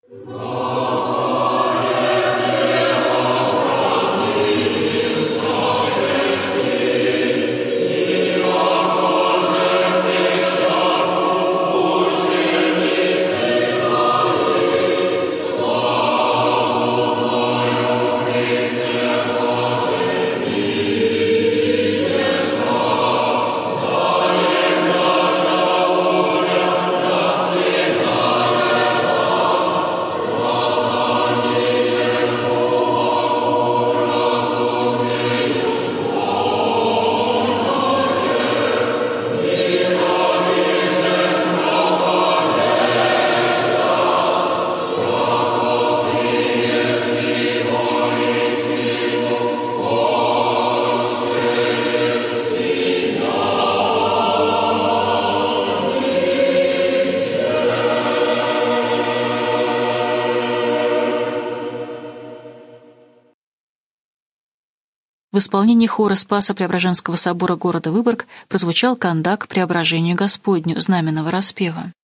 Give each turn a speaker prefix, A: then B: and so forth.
A: В исполнении хора Спасо-Преображенского собора города Выборг прозвучал кандак «Преображению Господню» знаменного распева.